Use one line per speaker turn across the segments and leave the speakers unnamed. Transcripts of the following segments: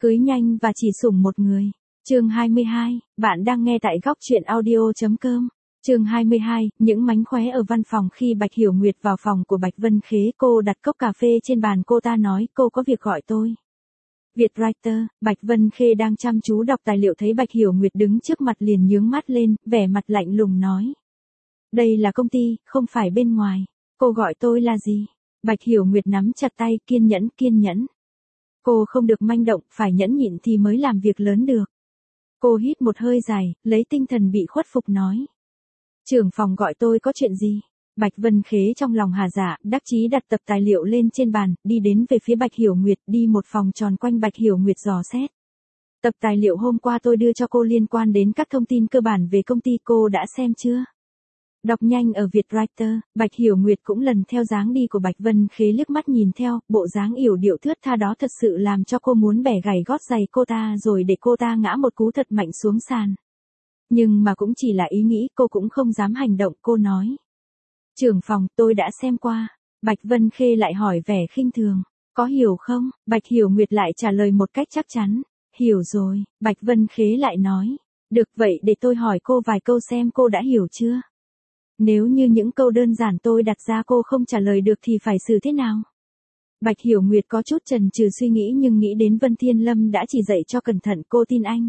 Cưới nhanh và chỉ sủng một người. Chương 22, bạn đang nghe tại góc truyện audio.com. Chương 22, những mánh khóe ở văn phòng. Khi Bạch Hiểu Nguyệt vào phòng của Bạch Vân Khế, cô đặt cốc cà phê trên bàn, cô ta nói, cô có việc gọi tôi. Vietwriter, Bạch Vân Khê đang chăm chú đọc tài liệu thấy Bạch Hiểu Nguyệt đứng trước mặt liền nhướng mắt lên, vẻ mặt lạnh lùng nói. Đây là công ty, không phải bên ngoài. Cô gọi tôi là gì? Bạch Hiểu Nguyệt nắm chặt tay, kiên nhẫn. Cô không được manh động, phải nhẫn nhịn thì mới làm việc lớn được. Cô hít một hơi dài, lấy tinh thần bị khuất phục nói. Trưởng phòng gọi tôi có chuyện gì? Bạch Vân Khế trong lòng hà dạ, đắc chí đặt tập tài liệu lên trên bàn, đi đến về phía Bạch Hiểu Nguyệt, đi một vòng tròn quanh Bạch Hiểu Nguyệt dò xét. Tập tài liệu hôm qua tôi đưa cho cô liên quan đến các thông tin cơ bản về công ty, cô đã xem chưa? Đọc nhanh ở Vietwriter, Bạch Hiểu Nguyệt cũng lần theo dáng đi của Bạch Vân Khế liếc mắt nhìn theo, bộ dáng yểu điệu thướt tha đó thật sự làm cho cô muốn bẻ gãy gót giày cô ta rồi để cô ta ngã một cú thật mạnh xuống sàn. Nhưng mà cũng chỉ là ý nghĩ, cô cũng không dám hành động, cô nói. Trưởng phòng, tôi đã xem qua. Bạch Vân Khê lại hỏi vẻ khinh thường. Có hiểu không? Bạch Hiểu Nguyệt lại trả lời một cách chắc chắn. Hiểu rồi, Bạch Vân Khế lại nói. Được vậy để tôi hỏi cô vài câu xem cô đã hiểu chưa? Nếu như những câu đơn giản tôi đặt ra cô không trả lời được thì phải xử thế nào? Bạch Hiểu Nguyệt có chút chần chừ suy nghĩ nhưng nghĩ đến Vân Thiên Lâm đã chỉ dạy cho cẩn thận, cô tin anh.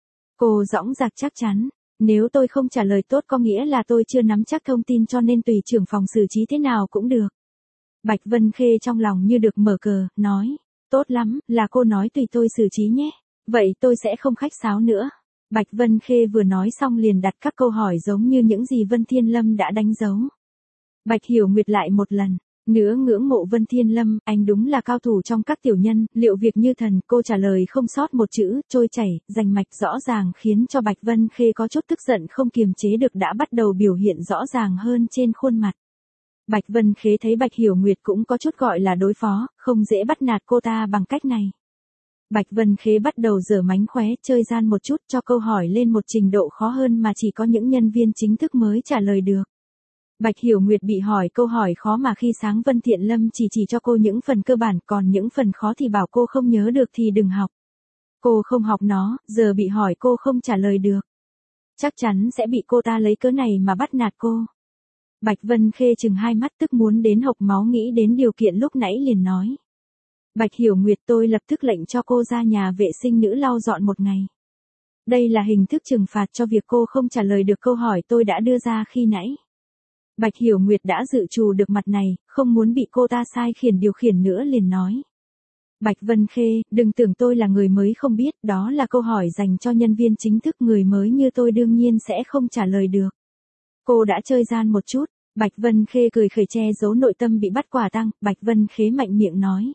Cô dõng dạc chắc chắn. Nếu tôi không trả lời tốt có nghĩa là tôi chưa nắm chắc thông tin cho nên tùy trưởng phòng xử trí thế nào cũng được. Bạch Vân Khê trong lòng như được mở cờ, nói. Tốt lắm, là cô nói tùy tôi xử trí nhé. Vậy tôi sẽ không khách sáo nữa. Bạch Vân Khê vừa nói xong liền đặt các câu hỏi giống như những gì Vân Thiên Lâm đã đánh dấu. Bạch Hiểu Nguyệt lại một lần nữa ngưỡng mộ Vân Thiên Lâm, anh đúng là cao thủ trong các tiểu nhân, liệu việc như thần, cô trả lời không sót một chữ, trôi chảy, rành mạch rõ ràng khiến cho Bạch Vân Khê có chút tức giận không kiềm chế được đã bắt đầu biểu hiện rõ ràng hơn trên khuôn mặt. Bạch Vân Khê thấy Bạch Hiểu Nguyệt cũng có chút gọi là đối phó, không dễ bắt nạt cô ta bằng cách này. Bạch Vân Khê bắt đầu giở mánh khóe, chơi gian một chút cho câu hỏi lên một trình độ khó hơn mà chỉ có những nhân viên chính thức mới trả lời được. Bạch Hiểu Nguyệt bị hỏi câu hỏi khó mà khi sáng Vân Thiện Lâm chỉ cho cô những phần cơ bản, còn những phần khó thì bảo cô không nhớ được thì đừng học. Cô không học nó, giờ bị hỏi cô không trả lời được. Chắc chắn sẽ bị cô ta lấy cớ này mà bắt nạt cô. Bạch Vân Khê trừng hai mắt tức muốn đến hộc máu, nghĩ đến điều kiện lúc nãy liền nói. Bạch Hiểu Nguyệt, tôi lập tức lệnh cho cô ra nhà vệ sinh nữ lau dọn một ngày. Đây là hình thức trừng phạt cho việc cô không trả lời được câu hỏi tôi đã đưa ra khi nãy. Bạch Hiểu Nguyệt đã dự trù được mặt này, không muốn bị cô ta sai khiển điều khiển nữa liền nói. Bạch Vân Khê, đừng tưởng tôi là người mới không biết, đó là câu hỏi dành cho nhân viên chính thức, người mới như tôi đương nhiên sẽ không trả lời được. Cô đã chơi gian một chút, Bạch Vân Khê cười khẩy che giấu nội tâm bị bắt quả tang, Bạch Vân Khê mạnh miệng nói.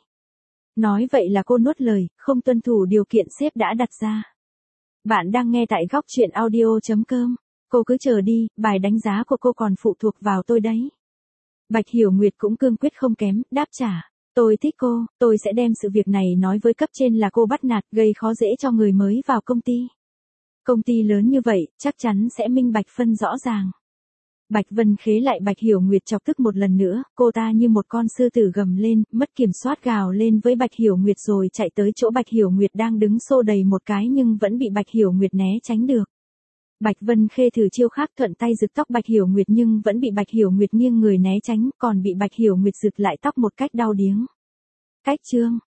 Nói vậy là cô nuốt lời, không tuân thủ điều kiện sếp đã đặt ra. Bạn đang nghe tại góc truyện audio.com. Cô cứ chờ đi, bài đánh giá của cô còn phụ thuộc vào tôi đấy. Bạch Hiểu Nguyệt cũng cương quyết không kém, đáp trả. Tôi thích cô, tôi sẽ đem sự việc này nói với cấp trên là cô bắt nạt, gây khó dễ cho người mới vào công ty. Công ty lớn như vậy, chắc chắn sẽ minh bạch phân rõ ràng. Bạch Vân Khế lại Bạch Hiểu Nguyệt chọc tức một lần nữa, cô ta như một con sư tử gầm lên, mất kiểm soát gào lên với Bạch Hiểu Nguyệt rồi chạy tới chỗ Bạch Hiểu Nguyệt đang đứng xô đầy một cái nhưng vẫn bị Bạch Hiểu Nguyệt né tránh được. Bạch Vân Khê thử chiêu khác, thuận tay giật tóc Bạch Hiểu Nguyệt nhưng vẫn bị Bạch Hiểu Nguyệt nghiêng người né tránh, còn bị Bạch Hiểu Nguyệt giật lại tóc một cách đau điếng. Cách chương